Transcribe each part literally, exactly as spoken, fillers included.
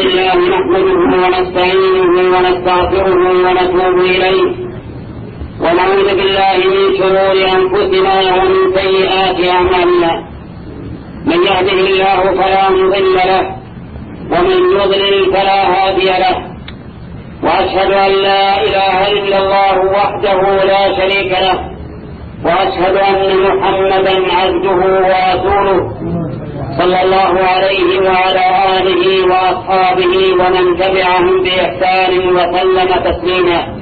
لله نحمده ونستعينه ونستغفره ونتوب إليه ونعوذ بالله من شرور أنفسنا ومن سيئات أعمالنا. من يهده الله فلا مضل له ومن يضلل فلا هادي له، وأشهد أن لا إله إلا الله وحده لا شريك له، وأشهد أن محمدا عبده ورسوله صلى الله عليه وعلى آله وأصحابه ومن تبعهم بإحسان وسلم تسليما.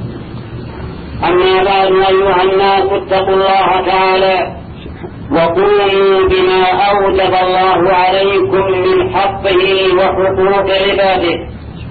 أما بعد، أيها الناس اتقوا الله تعالى وقوموا بما أوجب الله عليكم من حقه وحقوق عباده.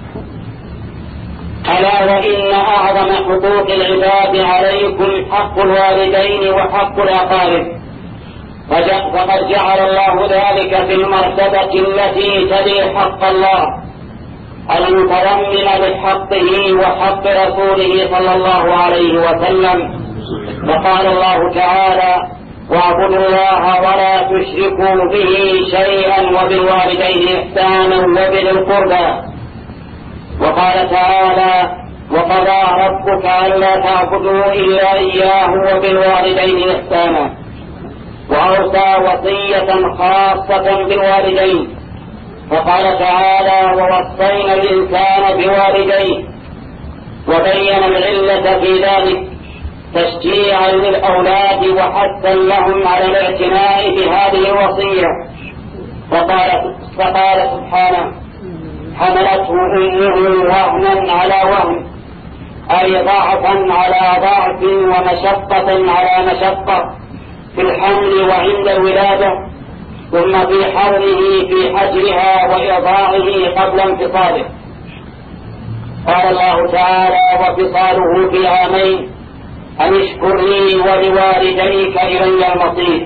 ألا وإن أعظم حقوق العباد عليكم حق الوالدين وحق الأقارب، فقد جعل الله ذلك في المرتبة التي تلي حق الله المتضمن لحقه وحق رسوله صلى الله عليه وسلم. وقال الله تعالى: واعبدوا الله ولا تشركوا به شيئا وبالوالدين إحسانا وبذي القربى. وقال تعالى: وقضى ربك ألا تعبدوا إلا إياه وبالوالدين إحسانا. وأوصى وصية خاصة بالوالدين، فقال تعالى: ووصينا الإنسان بوالديه، وبين العلة في ذلك تشجيعا للأولاد وحثا لهم على الاعتناء بهذه الوصية. فقال, فقال سبحانه: حملته أمه وهنا على وهن، أي ضعفا على ضعف ومشقة على مشقة في الحمل وعند الولادة، ثم في حمله في حجرها وإرضاعه قبل انفصاله. قال الله تعالى: وفصاله في عامين أن اشكر لي ولوالديك إلي المصير.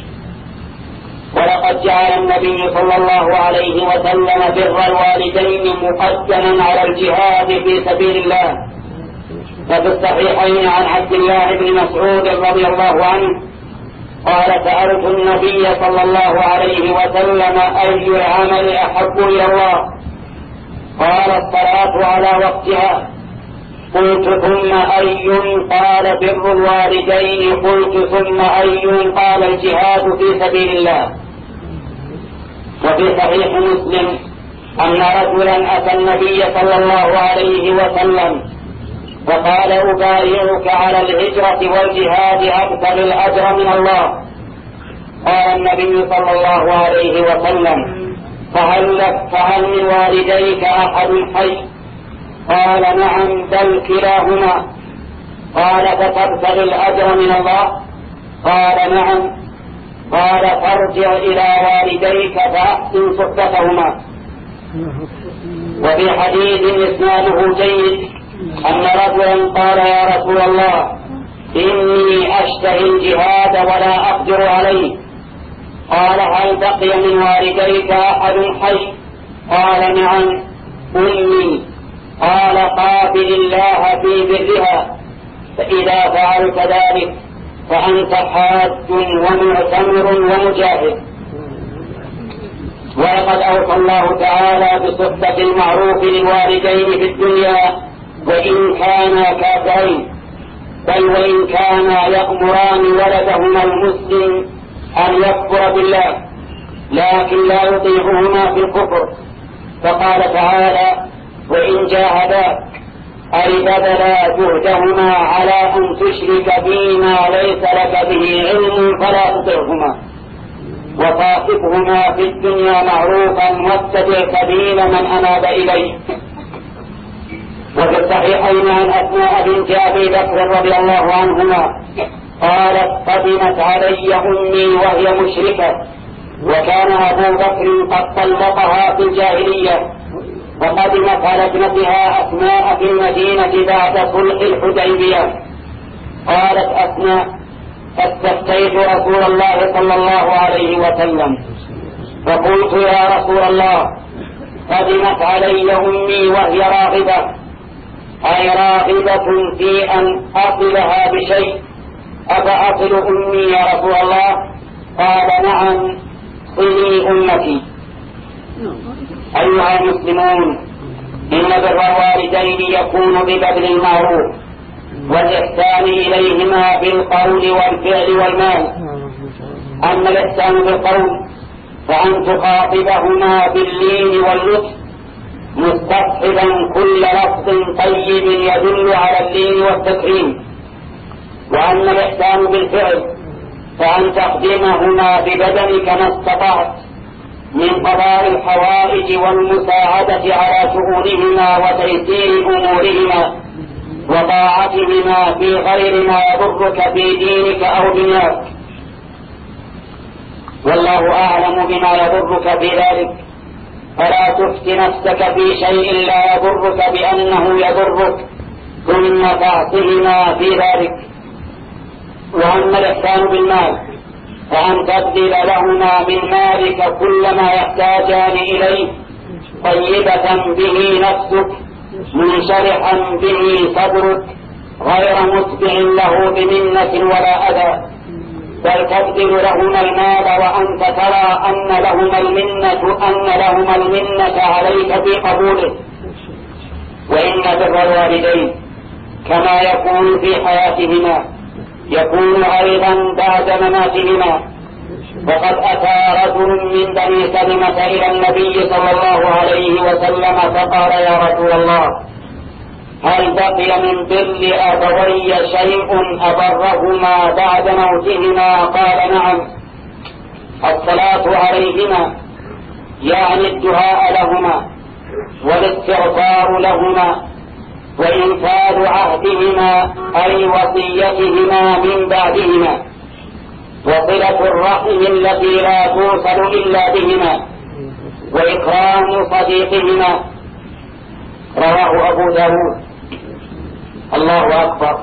ولقد جعل النبي صلى الله عليه وسلم بر الوالدين مقدما على الجهاد في سبيل الله. وفي الصحيحين عن عبد الله بن مسعود رضي الله عنه قال: سألت النبي صلى الله عليه وسلم: أي العمل أحب إلى الله؟ قال: الصلاة على وقتها. قلت: ثم أي؟ قال: بر الوالدين. قلت: ثم أي؟ قال: الجهاد في سبيل الله. وفي صحيح مسلم أن رجلا أتى النبي صلى الله عليه وسلم فقال: أبايعك على الهجرة والجهاد أبتغي الأجر من الله. قال النبي صلى الله عليه وسلم: فهل لك فهل من والديك أحد حي؟ قال: نعم، بل كلاهما. قال: فتبتغي الأجر من الله؟ قال: نعم. قال: فارجع إلى والديك فأحسن صحبتهما. وفي حديث إسناده جيد أن رجلا قال: يا رسول الله، إني أشتهي الجهاد ولا أقدر عليه. قال: هل بقي من والديك أحد حي؟ قال: نعم، أمي. قال: قابل الله في برها، فإذا فعلت ذلك فأنت حاج ومعتمر ومجاهد. ولقد أوصى الله تعالى بصحبة المعروف للوالدين في الدنيا وإن كانا كافرين، بل وإن كانا يأمران ولدهما المسلم أن يكفر بالله لكن لا يطيعهما في الكفر. فقال تعالى: وإن جاهداك أي بذلا جهدهما على أن تشرك بي ما ليس لك به علم فلا تطعهما، وصاحبهما في الدنيا معروفا واتبع سبيل من أناب إليه. وفي الصحيحين عن أسماء بنت أبي بكر رضي الله عنهما قالت: قدمت علي أمي وهي مشركة، وكان أبو بكر قد طلقها في الجاهلية، وقدمت على ابنتها أسماء في المدينة بعد صلح الحديبية. قالت أسماء: فاستفتيت رسول الله صلى الله عليه وسلم فقلت: يا رسول الله، قدمت علي أمي وهي راغبة، أي راغبة في أن أصلها بشيء، أفأصل أمي يا رسول الله؟ قال: نعم، صلي أمتي. أيها المسلمون، إن بر الوالدين يكون ببذل المعروف والإحسان إليهما بالقول والفعل والمال. أما الإحسان بالقول فأن تخاطبهما باللين واللطف مستصحبا كل لفظ طيب يدل على اللين والتكريم. وأما الإحسان بالفعل فأن تخدمهما ببدنك ما استطعت من قضاء الحوائج والمساعدة على شؤونهما وتيسير أمورهما وطاعتهما في غير ما يضرك في دينك أو دنياك، والله أعلم بما يضرك في ذلك، فلا تفت نفسك في شيء لا يضرك بأنه يضرك ثم تعصهما في ذلك. وأما الإحسان بالمال فأن تبذل لهما من مالك كل ما يحتاجان إليه طيبة به نفسك منشرحا به صدرك غير متبع له بمنة ولا أذى، بل تبذل لهما المال وأنت ترى أن لهما المنة أن لهما المنة عليك في قبوله. وإن بر الوالدين كما يكون في حياتهما يكون أيضا بعد مماتهما. وقد أتى رجل من بني سلمة إلى النبي صلى الله عليه وسلم فقال: يا رسول الله، هل بقي من بر أبوي شيء أبرهما بعد موتهما؟ قال: نعم، الصلاة عليهما، يعني الدعاء لهما والاستغفار لهما وإنفاذ عهدهما أي وصيتهما من بعدهما، وصلة الرحم التي لا توصل إلا بهما، وإكرام صديقهما. رواه أبو داود. الله أكبر،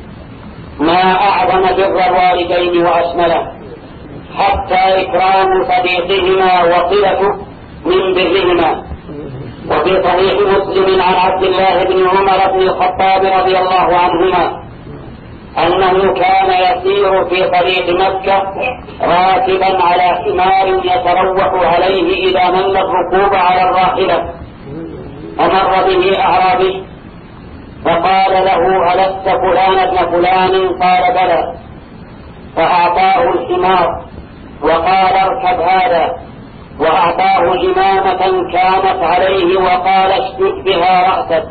ما أعظم بر الوالدين وأشمله، حتى إكرام صديقهما وصلة من برهما. وفي صحيح مسلم عن عبد الله بن عمر بن الخطاب رضي الله عنهما أنه كان يسير في طريق مكة راكبا على حمار يتروح عليه إذا مل الركوب على الراحلة، فمر به أعرابي فقال له: ألست فلان ابن فلان؟ قال: بلى. فأعطاه الحمار وقال: اركب هذا، وأعطاه إمامة كانت عليه وقال: اشدد بها رأسك.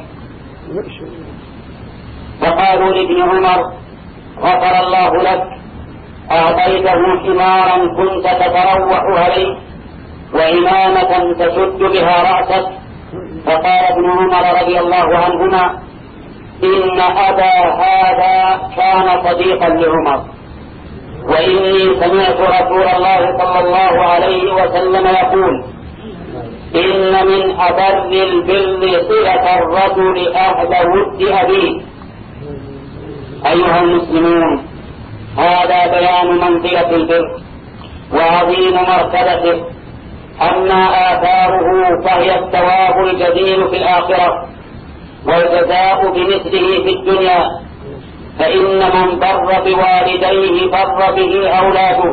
فقالوا لابن عمر: غفر الله لك، أعطيته حمارا كنت تتروح عليه وإمامة تشد بها رأسك. فقال ابن عمر رضي الله عنهما: إن أبا هذا كان صديقا لعمر، وإني سمعت رسول الله صلى الله عليه وسلم يقول: إن من أبر البر صلة الرجل أهل ود أبيه. أيها المسلمون، هذا بيان منزلة البر وعظيم مرتبته. أما آثاره فهي الثواب الجزيل في الآخرة والجزاء بمثله في الدنيا، فإن من بر بوالديه بر به أولاده.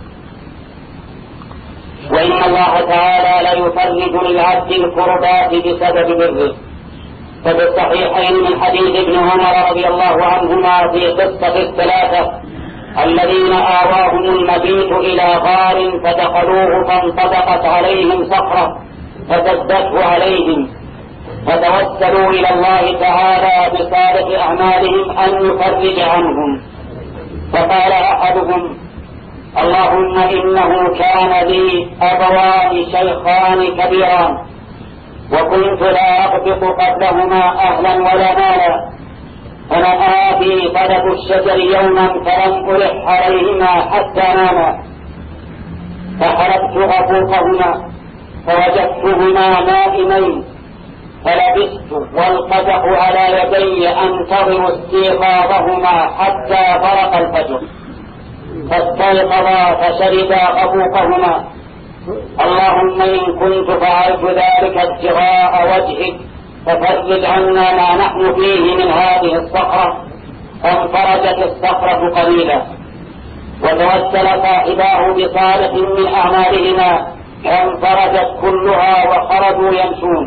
وإن الله تعالى لا يفرج للعبد الكربات بسبب بره. ففي الصحيحين من حديث ابن عمر رضي الله عنهما في قصة الثلاثة الذين آواهم المبيت إلى غار فدخلوه فانطبقت عليهم صخرة فسدته عليهم، فتوسلوا إلى الله تعالى بصالح أعمالهم أن يفرج عنهم. فقال أحدهم: اللهم إنه كان لي أبوان شيخان كبيران وكنت لا أغبط قبلهما أهلا ولا مالا، فنأى بي طلب الشجر يوما فلم ألح عليهما حتى ناما، فحلبت غفوقهما فوجدتهما نائمين، فلبثت والقدح على يدي أنتظر استيقاظهما حتى برق الفجر، فاستيقظا فشربا غفوقهما. اللهم إن كنت فعلت ذلك ابتغاء وجهك ففرج عنا ما نحن فيه من هذه الصخرة. فانفرجت الصخرة قليلا، وتوسل صاحباه بصالح من أعمالهما وانفردت كلها وخرجوا يمشون.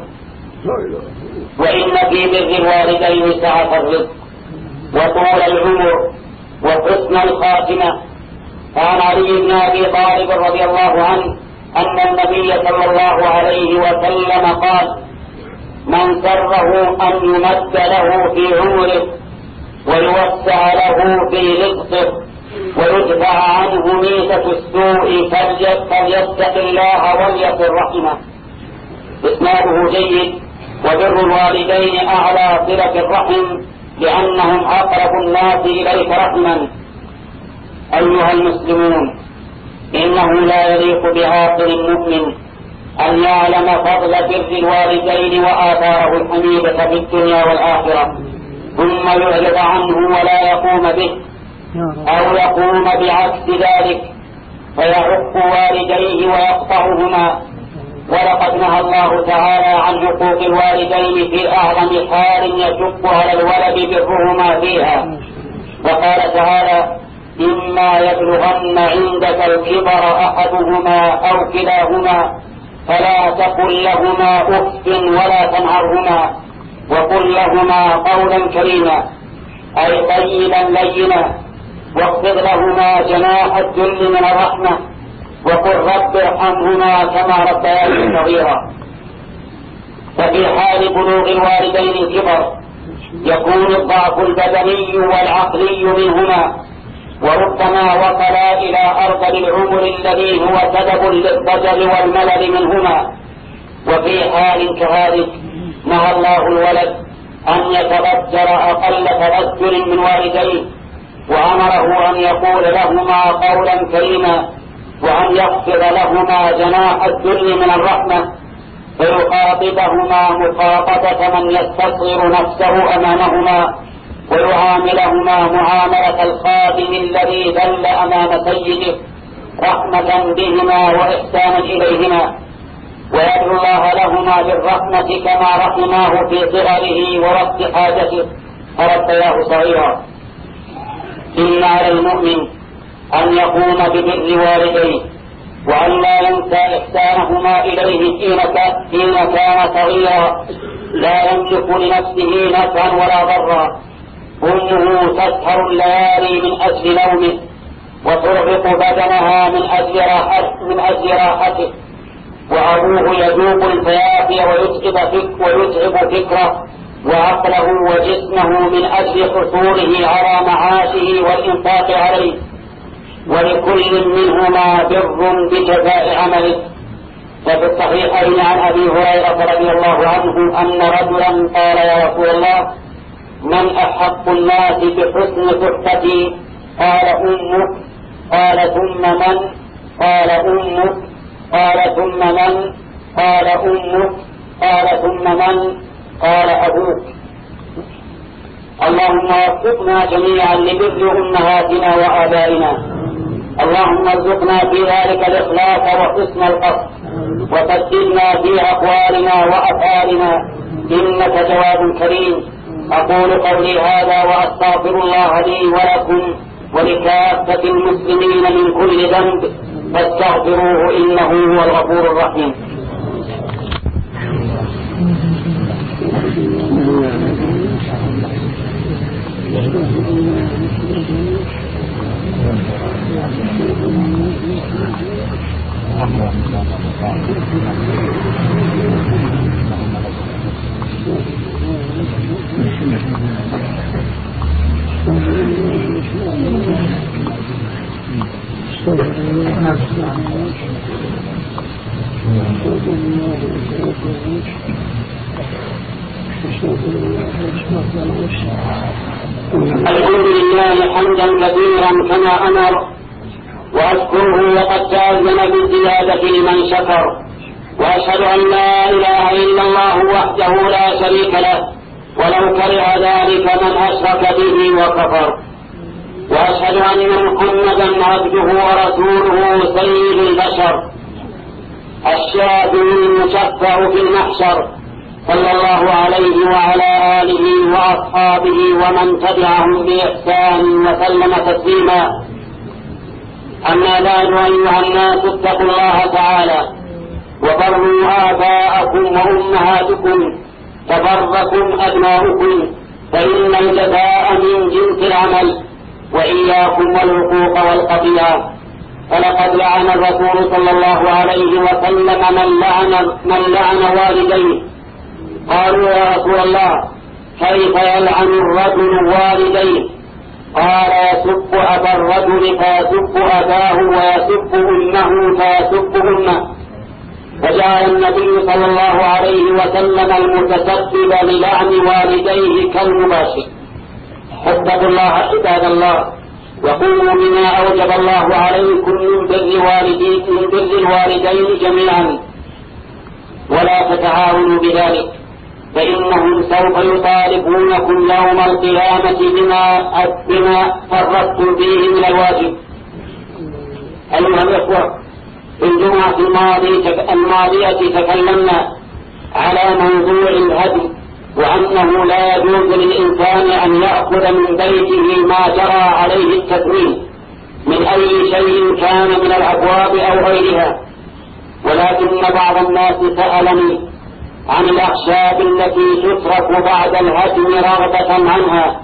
وإن في بر الوالدين سعة الرزق وطول العمر وحسن الخاتمة. عن علي بن أبي طالب رضي الله عنه أن النبي صلى الله عليه وسلم قال: من سره أن يمد له في عمره ويوسع له في رزقه ويدفع عنه ميتة السوء فليتق الله وليصل رحمه. إسناده جيد. وبر الوالدين أعلى صلة الرحم لأنهم أقرب الناس إليك رحما. أيها المسلمون، إنه لا يليق بعاقل المؤمن أن يعلم فضل بر الوالدين وآثاره الحميدة في الدنيا والآخرة ثم يعرض عنه ولا يقوم به أو يقوم بعكس ذلك فيعق والديه ويقطعهما. ولقد نهى الله تعالى عن حقوق الوالدين في أعظم حال يشق على الولد برهما فيها، وقال تعالى: إما يبلغن عندك الكبر أحدهما أو كلاهما فلا تقل لهما أف ولا تنهرهما وقل لهما قولا كريما، أي طيبا لينا، واخفض لهما جناح الذل من الرحمة وقل رب ارحمهما كما ربياني صغيرا. ففي حال بلوغ الوالدين الكبر يكون الضعف البدني والعقلي منهما، وربما وصلا إلى أرذل العمر الذي هو سبب للضجر والملل منهما. وفي حال كذلك نهى الله الولد أن يتبجر أقل تبجر من والديه، وأمره أن يقول لهما قولا كريما وأن يخفض لهما جناح الذل من الرحمة فيخاطبهما مخاطبة من يستصغر نفسه أمامهما ويعاملهما معاملة الخادم الذي ذل أمام سيده رحمة بهما وإحسانا إليهما، ويدعو الله لهما بالرحمة كما رحماه في صغره ووقت حاجته فربياه صغيرا. إن على المؤمن أن يقوم ببر والديه وأن لا ينسى إحسانهما إليه حين كان صغيرا لا يملك لنفسه نفعا ولا ضرا. أمه تسهر الليالي من أجل نومه وترهق بدنها من أجل راحته من أجل راحته، وأبوه يذوق الفيافي ويتعب فك ويتعب فكره وعقله وجسمه من أجل حصوله على معاشه والإنفاق عليه، ولكل منهما بر بجزاء عمله. ففي الصحيحين عن أبي هريرة رضي الله عنه أن رجلا قال: يا رسول الله، من أحق الناس بحسن صحبتي؟ قال: أمك. قال: ثم من؟ قال: أمك. قال: ثم من؟ قال: أمك. قال: ثم من؟ قال: أبوك. اللهم وفقنا جميعا لبر أمهاتنا وآبائنا. اللهم ارزقنا في ذلك الإخلاص وحسن القصد، وسددنا في أقوالنا وأفعالنا إنك جواد كريم. أقول قولي هذا وأستغفر الله لي ولكم ولكافة المسلمين من كل ذنب فاستغفروه إنه هو الغفور الرحيم. الحمد لله حمدا كثيرا كما أمر، وأشكره وقد تأذن بالزيادة لمن شكر، وأشهد أن لا إله إلا الله وحده لا شريك له ولو كره ذلك من أشرك به وكفر، وأشهد أن محمدا عبده ورسوله سيد البشر الشافع المشفع في المحشر صلى الله عليه وعلى آله وأصحابه ومن تبعهم بإحسان وسلم تسليما. أما بعد، أيها الناس اتقوا الله تعالى وبروا آباءكم وأمهاتكم تبركم أبناؤكم فإن الجزاء من جنس العمل، وإياكم والعقوق والقطيعة. فلقد لعن الرسول صلى الله عليه وسلم من لعن, من لعن والديه. قالوا يا رسول الله كيف يلعن الرجل والديه؟ قال يسب أبا الرجل فيسب أباه ويسب أمه فيسب أمه. فجعل النبي صلى الله عليه وسلم المتسبب للعن والديه كالمباشر. حبوا الله عباد الله، وقوموا بما أوجب الله عليكم من بر والدين من بر الوالدين جميعا، ولا تتعاونوا بذلك، فإنهم سوف يطالبونكم يوم القيامة بما بما فرطتم فيه من الواجب. أيها الإخوة، في الجمعة الماضية تكلمنا على موضوع الهدي، وأنه لا يجوز للإنسان أن يأخذ من بيته ما جرى عليه التكوين من أي شيء كان من الأبواب أو غيرها. ولكن بعض الناس سألني عن الأخشاب التي تترك بعد الهدم رغبة عنها،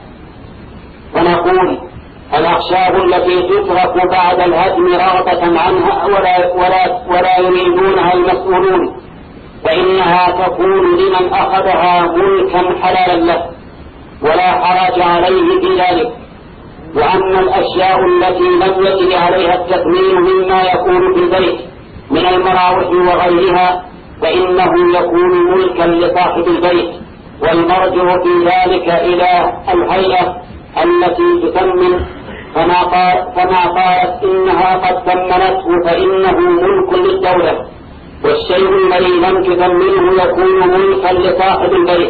ونقول الأخشاب التي تترك بعد الهدم رغبة عنها ولا, ولا, ولا يريدونها المسؤولون، فإنها تكون لمن أخذها ملكا حلالا له ولا حرج عليه في ذلك. وأما الأشياء التي لم يجري عليها التثمين مما يكون في البيت من المراوح وغيرها فإنه يكون ملكا لصاحب البيت، والمرجع في ذلك إلى الهيئة التي تثمن، فما قال فما قالت إنها قد ثمنته فإنه ملك للدولة، والشيء الذي لم تثمنه يكون ملكا لصاحب البيت.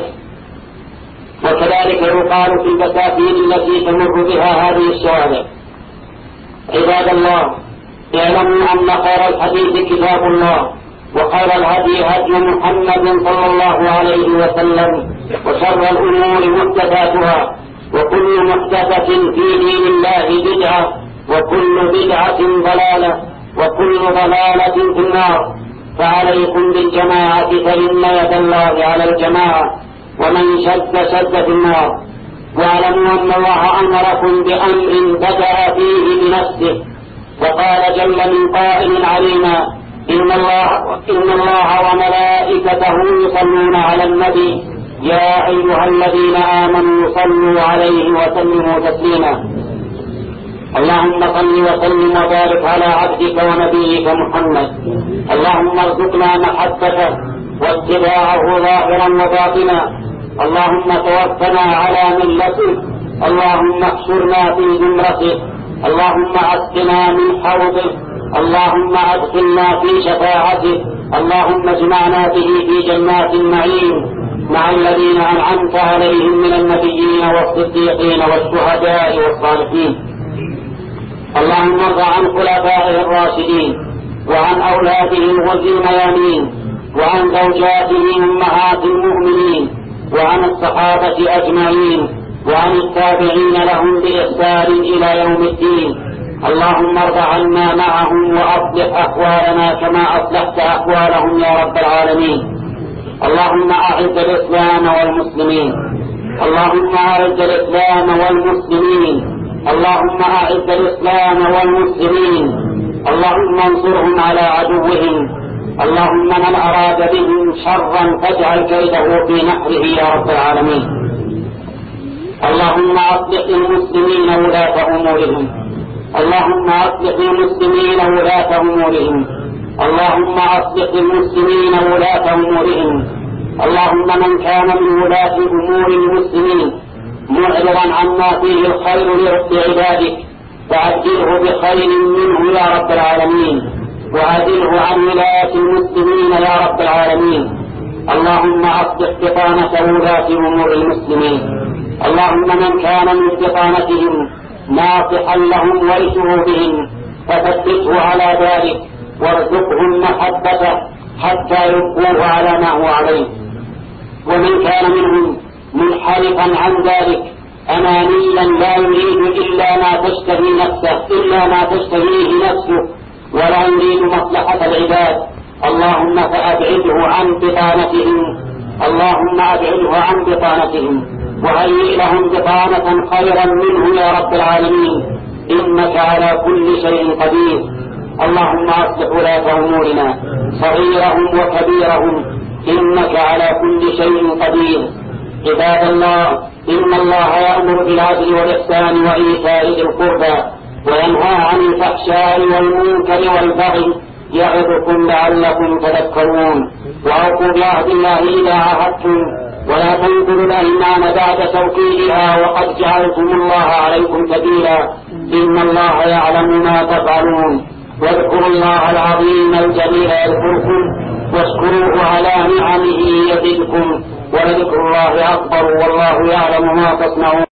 وكذلك يقال في البساتين التي تمر بها هذه الشوارع. عباد الله، اعلموا أن خير الحديث كتاب الله، وخير الهدي هدي محمد صلى الله عليه وسلم، وشر الأمور محدثاتها، وكل محدثة في دين الله بدعة، وكل بدعة ضلالة، وكل ضلالة في النار. فعليكم بالجماعة فإن يد الله على الجماعة، ومن شد شد في النار. واعلموا أن الله أمركم بأمر بدأ فيه بنفسه، وقال جل من قائل علينا إن الله, إن الله وملائكته يصلون على النبي يا أيها الذين آمنوا صلوا عليه وسلموا تسليما. اللهم صل وسلم وبارك على عبدك ونبيك محمد. اللهم ارزقنا محبته واتباعه ظاهرا وباطنا. اللهم توفنا على ملته. اللهم احشرنا في زمرته. اللهم اسقنا من حوضه. اللهم ادخلنا في شفاعته. اللهم اجمعنا به في جنات النعيم مع الذين أنعمت عليهم من النبيين والصديقين والشهداء والصالحين. اللهم ارض عن خلفائه الراشدين وعن أولاده الغر الميامين وعن زوجاته أمهات المؤمنين وعن الصحابة أجمعين وعن التابعين لهم بإحسان إلى يوم الدين. اللهم ارض عنا معهم وأصلح أحوالنا كما أصلحت أحوالهم يا رب العالمين. اللهم أعز الإسلام والمسلمين. اللهم أعز الإسلام والمسلمين. اللهم أعز الإسلام والمسلمين. اللهم انصرهم على عدوهم. اللهم من أراد بهم شرا فاجعل كيده في نحره يا رب العالمين. اللهم أصلح المسلمين ولاة أمورهم. اللهم أصلح المسلمين ولاة أمورهم. اللهم أصلح المسلمين ولاة أمورهم. اللهم من كان من ولاة أمور المسلمين معرضا عما فيه الخير لعبادك فعجله بخير منه يا رب العالمين، وعدله عن ولاية المسلمين يا رب العالمين. اللهم أصلح بطانة ولاة أمور المسلمين. اللهم من كان من بطانتهم ناصحا لهم ويشروا فثبته على ذلك وارزقهم محبته حتى يبقوه على ما هو عليه. ومن كان منهم منحرفا عن ذلك أنانيا لا يريد إلا ما تشتهي نفسه إلا ما تشتهيه نفسه ولا يريد مصلحة العباد، اللهم فأبعده عن بطانتهم اللهم أبعده عن بطانتهم وهيئ لهم بطانة خيرا منه يا رب العالمين، إنك على كل شيء قدير. اللهم أصلح ولاة أمورنا صغيرهم وكبيرهم، إنك على كل شيء قدير. عباد الله، إن الله يأمر بالعدل والإحسان وإيتاء ذي القربى وينهى عن الفحشاء والمنكر والبغي يعظكم لعلكم تذكرون. وأوفوا بعهد الله إذا عاهدتم ولا تنقضوا الأيمان بعد توكيدها وقد جعلتم الله عليكم كبيرا، إن الله يعلم ما تفعلون. واذكروا الله العظيم الجليل يذكركم واشكروه على نعمه يزدكم ولذكر الله أكبر والله يعلم ما تصنعون.